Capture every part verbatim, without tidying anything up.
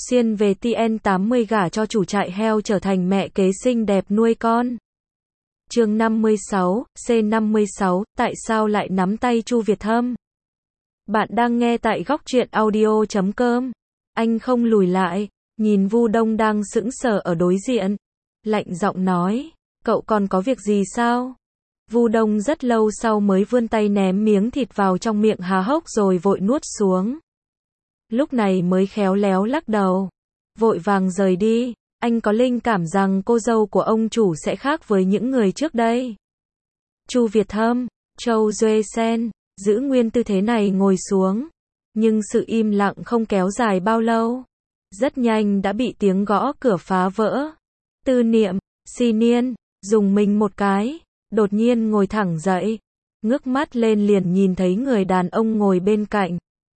Xuyên về T N tám mươi gả cho chủ trại heo trở thành mẹ kế xinh đẹp nuôi con. Chương năm mươi sáu, C năm mươi sáu, tại sao lại nắm tay Chu Việt Hâm? Bạn đang nghe tại góc truyện audio chấm com. Anh không lùi lại, nhìn Vu Đông đang sững sờ ở đối diện, lạnh giọng nói, cậu còn có việc gì sao? Vu Đông rất lâu sau mới vươn tay ném miếng thịt vào trong miệng há hốc rồi vội nuốt xuống. Lúc này mới khéo léo lắc đầu, vội vàng rời đi. Anh có linh cảm rằng cô dâu của ông chủ sẽ khác với những người trước đây. Chu Việt Hâm, Châu Duệ Sen, giữ nguyên tư thế này ngồi xuống. Nhưng sự im lặng không kéo dài bao lâu. Rất nhanh đã bị tiếng gõ cửa phá vỡ. Tư Niệm, Xi Niên, dùng mình một cái, đột nhiên ngồi thẳng dậy. Ngước mắt lên liền nhìn thấy người đàn ông ngồi bên cạnh.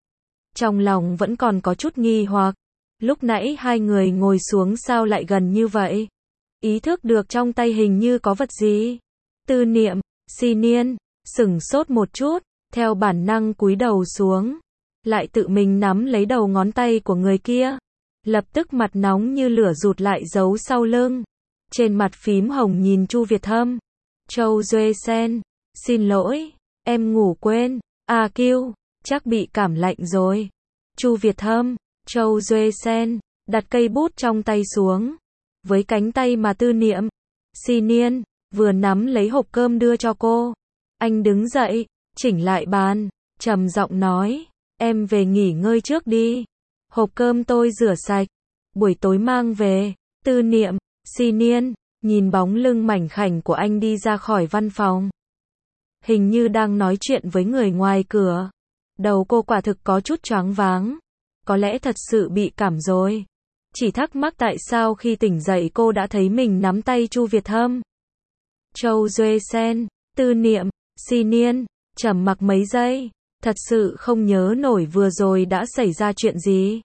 Trong lòng vẫn còn có chút nghi hoặc. Lúc nãy hai người ngồi xuống sao lại gần như vậy? Ý thức được trong tay hình như có vật gì. Tư Niệm, Xi Niên, sửng sốt một chút, theo bản năng cúi đầu xuống. Lại tự mình nắm lấy đầu ngón tay của người kia. Lập tức mặt nóng như lửa rụt lại giấu sau lưng. Trên mặt phím hồng nhìn Chu Việt Hâm. Châu Duệ Sen, xin lỗi, em ngủ quên. À kêu, chắc bị cảm lạnh rồi. Chu Việt Hâm, Châu Duệ Sen, đặt cây bút trong tay xuống. Với cánh tay mà Tư Niệm, Xi Niên, vừa nắm lấy hộp cơm đưa cho cô. Anh đứng dậy, chỉnh lại bàn, trầm giọng nói, em về nghỉ ngơi trước đi. Hộp cơm tôi rửa sạch, buổi tối mang về. Tư Niệm, Xi Niên, nhìn bóng lưng mảnh khảnh của anh đi ra khỏi văn phòng. Hình như đang nói chuyện với người ngoài cửa. Đầu cô quả thực có chút choáng váng. Có lẽ thật sự bị cảm rồi. Chỉ thắc mắc tại sao khi tỉnh dậy cô đã thấy mình nắm tay Chu Việt Hâm. Châu Duệ Sen, Tư Niệm, Xi Niên, trầm mặc mấy giây. Thật sự không nhớ nổi vừa rồi đã xảy ra chuyện gì.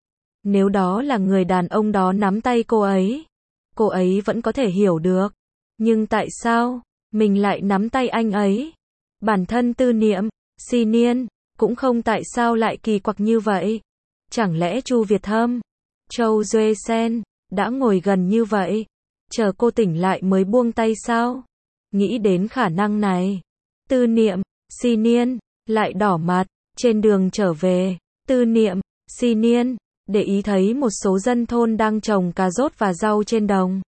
Nếu đó là người đàn ông đó nắm tay cô ấy, cô ấy vẫn có thể hiểu được. Nhưng tại sao mình lại nắm tay anh ấy? Bản thân Tư Niệm, Xi Niên cũng không tại sao lại kỳ quặc như vậy. Chẳng lẽ Chu Việt Hâm, Châu Duệ Sen đã ngồi gần như vậy, chờ cô tỉnh lại mới buông tay sao? Nghĩ đến khả năng này, Tư Niệm, Xi Niên lại đỏ mặt. Trên đường trở về, Tư Niệm, Xi Niên để ý thấy một số dân thôn đang trồng cà rốt và rau trên đồng.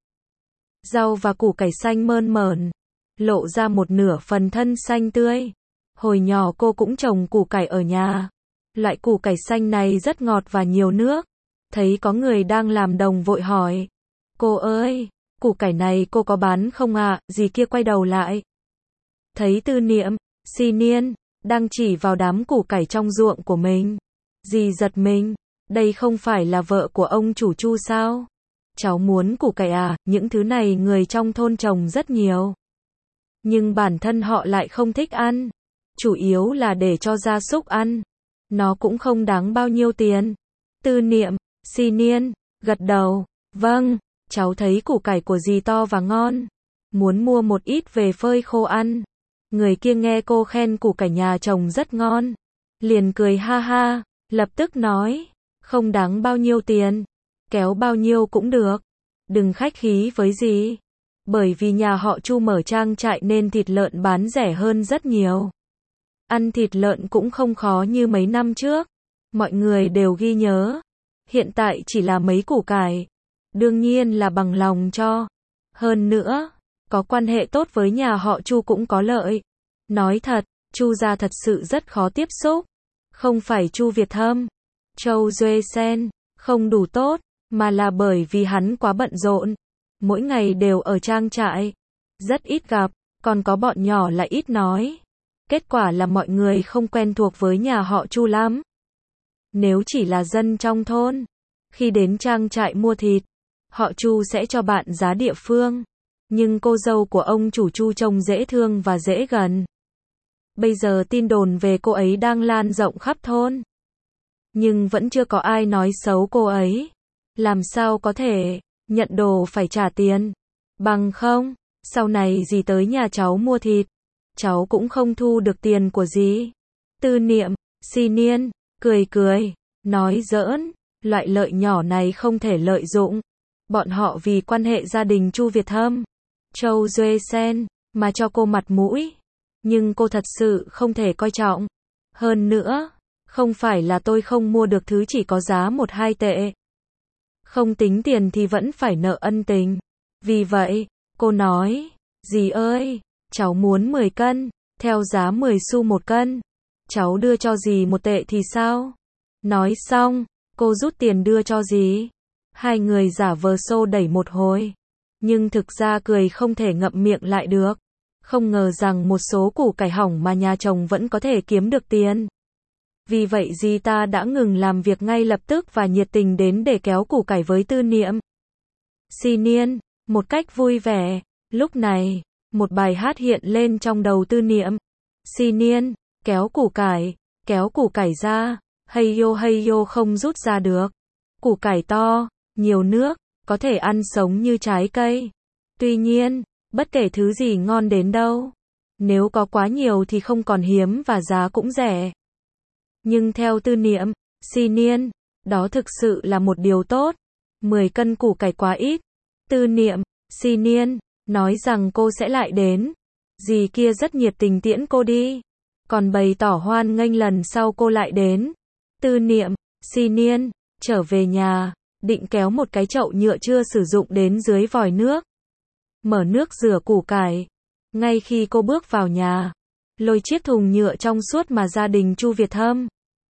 Rau và củ cải xanh mơn mởn, lộ ra một nửa phần thân xanh tươi. Hồi nhỏ cô cũng trồng củ cải ở nhà. Loại củ cải xanh này rất ngọt và nhiều nước. Thấy có người đang làm đồng vội hỏi, cô ơi, củ cải này cô có bán không ạ? Dì kia quay đầu lại. Thấy Tư Niệm, Xi Niên đang chỉ vào đám củ cải trong ruộng của mình. Dì giật mình, đây không phải là vợ của ông chủ Chu sao? Cháu muốn củ cải à? Những thứ này người trong thôn trồng rất nhiều. Nhưng bản thân họ lại không thích ăn. Chủ yếu là để cho gia súc ăn. Nó cũng không đáng bao nhiêu tiền. Tư Niệm, Xi Niên gật đầu, vâng, cháu thấy củ cải của dì to và ngon. Muốn mua một ít về phơi khô ăn. Người kia nghe cô khen củ cải nhà chồng rất ngon, liền cười ha ha, lập tức nói, không đáng bao nhiêu tiền, kéo bao nhiêu cũng được. Đừng khách khí với dì. Bởi vì nhà họ Chu mở trang trại nên thịt lợn bán rẻ hơn rất nhiều. Ăn thịt lợn cũng không khó như mấy năm trước. Mọi người đều ghi nhớ. Hiện tại chỉ là mấy củ cải. Đương nhiên là bằng lòng cho. Hơn nữa, có quan hệ tốt với nhà họ Chu cũng có lợi. Nói thật, Chu gia thật sự rất khó tiếp xúc. Không phải Chu Việt Hâm, Châu Duệ Sen không đủ tốt, mà là bởi vì hắn quá bận rộn. Mỗi ngày đều ở trang trại. Rất ít gặp, còn có bọn nhỏ lại ít nói. Kết quả là mọi người không quen thuộc với nhà họ Chu lắm. Nếu chỉ là dân trong thôn, khi đến trang trại mua thịt, họ Chu sẽ cho bạn giá địa phương. Nhưng cô dâu của ông chủ Chu trông dễ thương và dễ gần. Bây giờ tin đồn về cô ấy đang lan rộng khắp thôn. Nhưng vẫn chưa có ai nói xấu cô ấy. Làm sao có thể, nhận đồ phải trả tiền. Bằng không, sau này dì tới nhà cháu mua thịt, cháu cũng không thu được tiền của dì. Tư Niệm, Xi Niên cười cười, nói giỡn, Loại lợi nhỏ này không thể lợi dụng. Bọn họ vì quan hệ gia đình Chu Việt Hâm, Châu Duệ Sen, mà cho cô mặt mũi. Nhưng cô thật sự không thể coi trọng. Hơn nữa, không phải là tôi không mua được thứ chỉ có giá một hai tệ. Không tính tiền thì vẫn phải nợ ân tình. Vì vậy, cô nói, dì ơi, cháu muốn mười cân, theo giá mười xu một cân. Cháu đưa cho dì một tệ thì sao? Nói xong, cô rút tiền đưa cho dì. Hai người giả vờ xô đẩy một hồi. Nhưng thực ra cười không thể ngậm miệng lại được. Không ngờ rằng một số củ cải hỏng mà nhà chồng vẫn có thể kiếm được tiền. Vì vậy dì ta đã ngừng làm việc ngay lập tức và nhiệt tình đến để kéo củ cải với Tư Niệm. Xi Niên, một cách vui vẻ. Lúc này, một bài hát hiện lên trong đầu Tư Niệm. Xi Niên, kéo củ cải, kéo củ cải ra, hay yo hay yo không rút ra được. Củ cải to, nhiều nước, có thể ăn sống như trái cây. Tuy nhiên, bất kể thứ gì ngon đến đâu, nếu có quá nhiều thì không còn hiếm và giá cũng rẻ. Nhưng theo Tư Niệm, Xi Niên, đó thực sự là một điều tốt. mười cân củ cải quá ít. Tư Niệm, Xi Niên, nói rằng cô sẽ lại đến. Dì kia rất nhiệt tình tiễn cô đi. Còn bày tỏ hoan nghênh lần sau cô lại đến. Tư Niệm, Xi Niên, trở về nhà, định kéo một cái chậu nhựa chưa sử dụng đến dưới vòi nước. Mở nước rửa củ cải. Ngay khi cô bước vào nhà, lôi chiếc thùng nhựa trong suốt mà gia đình Chu Việt Hâm,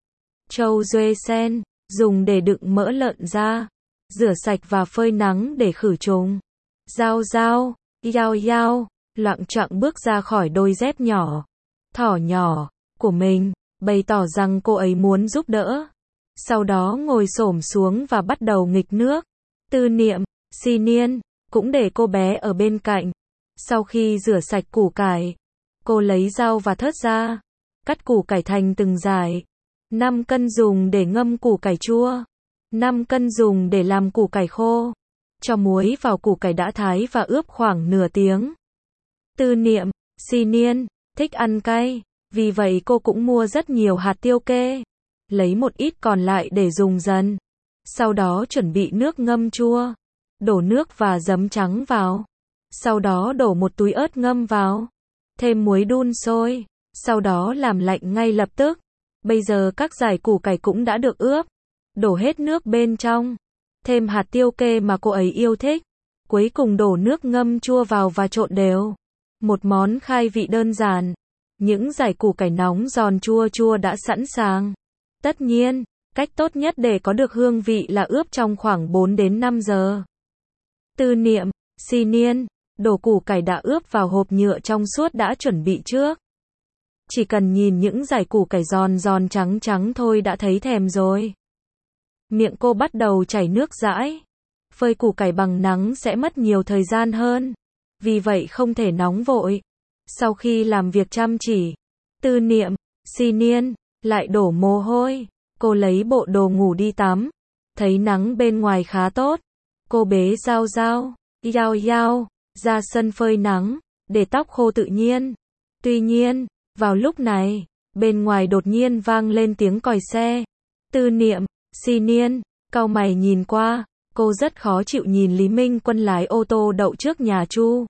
Châu Duệ Sen, dùng để đựng mỡ lợn ra. Rửa sạch và phơi nắng để khử trùng. Giao giao, yao yao, loạng choạng bước ra khỏi đôi dép nhỏ, thỏ nhỏ, của mình, bày tỏ rằng cô ấy muốn giúp đỡ. Sau đó ngồi xổm xuống và bắt đầu nghịch nước. Tư Niệm, Xi Niên, cũng để cô bé ở bên cạnh. Sau khi rửa sạch củ cải, cô lấy dao và thớt ra, cắt củ cải thành từng dải. năm cân dùng để ngâm củ cải chua, năm cân dùng để làm củ cải khô. Cho muối vào củ cải đã thái và ướp khoảng nửa tiếng. Tư Niệm, Xi Niên, thích ăn cay, vì vậy cô cũng mua rất nhiều hạt tiêu kê. Lấy một ít còn lại để dùng dần. Sau đó chuẩn bị nước ngâm chua. Đổ nước và giấm trắng vào. Sau đó đổ một túi ớt ngâm vào. Thêm muối đun sôi. Sau đó làm lạnh ngay lập tức. Bây giờ các dải củ cải cũng đã được ướp. Đổ hết nước bên trong. Thêm hạt tiêu kê mà cô ấy yêu thích. Cuối cùng đổ nước ngâm chua vào và trộn đều. Một món khai vị đơn giản. Những dải củ cải nóng giòn chua chua đã sẵn sàng. Tất nhiên, cách tốt nhất để có được hương vị là ướp trong khoảng bốn đến năm giờ. Tư Niệm, Xi Niên, đổ củ cải đã ướp vào hộp nhựa trong suốt đã chuẩn bị trước. Chỉ cần nhìn những dải củ cải giòn giòn trắng trắng thôi đã thấy thèm rồi. Miệng cô bắt đầu chảy nước dãi. Phơi củ cải bằng nắng sẽ mất nhiều thời gian hơn. Vì vậy không thể nóng vội. Sau khi làm việc chăm chỉ, Tư Niệm, Xi Niên, lại đổ mồ hôi. Cô lấy bộ đồ ngủ đi tắm. Thấy nắng bên ngoài khá tốt. Cô bế Giao Giao, Yao Yao, ra sân phơi nắng, để tóc khô tự nhiên. Tuy nhiên, vào lúc này, bên ngoài đột nhiên vang lên tiếng còi xe. Tư Niệm, Xi Niên, cau mày nhìn qua. Cô rất khó chịu nhìn Lý Minh Quân lái ô tô đậu trước nhà Chu.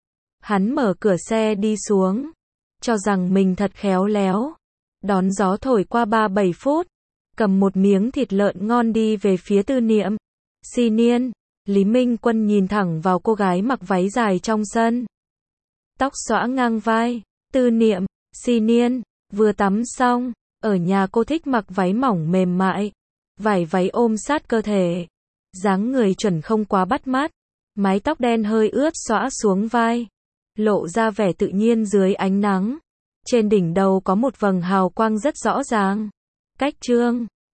Hắn mở cửa xe đi xuống. Cho rằng mình thật khéo léo. Đón gió thổi qua ba bảy phút. Cầm một miếng thịt lợn ngon đi về phía Tư Niệm, Xi Niên. Lý Minh Quân nhìn thẳng vào cô gái mặc váy dài trong sân. Tóc xõa ngang vai. Tư Niệm, Xi Niên, vừa tắm xong. Ở nhà cô thích mặc váy mỏng mềm mại. Vải váy ôm sát cơ thể. Dáng người chuẩn không quá bắt mắt. Mái tóc đen hơi ướt xõa xuống vai. Lộ ra vẻ tự nhiên dưới ánh nắng. Trên đỉnh đầu có một vầng hào quang rất rõ ràng. Cách trương.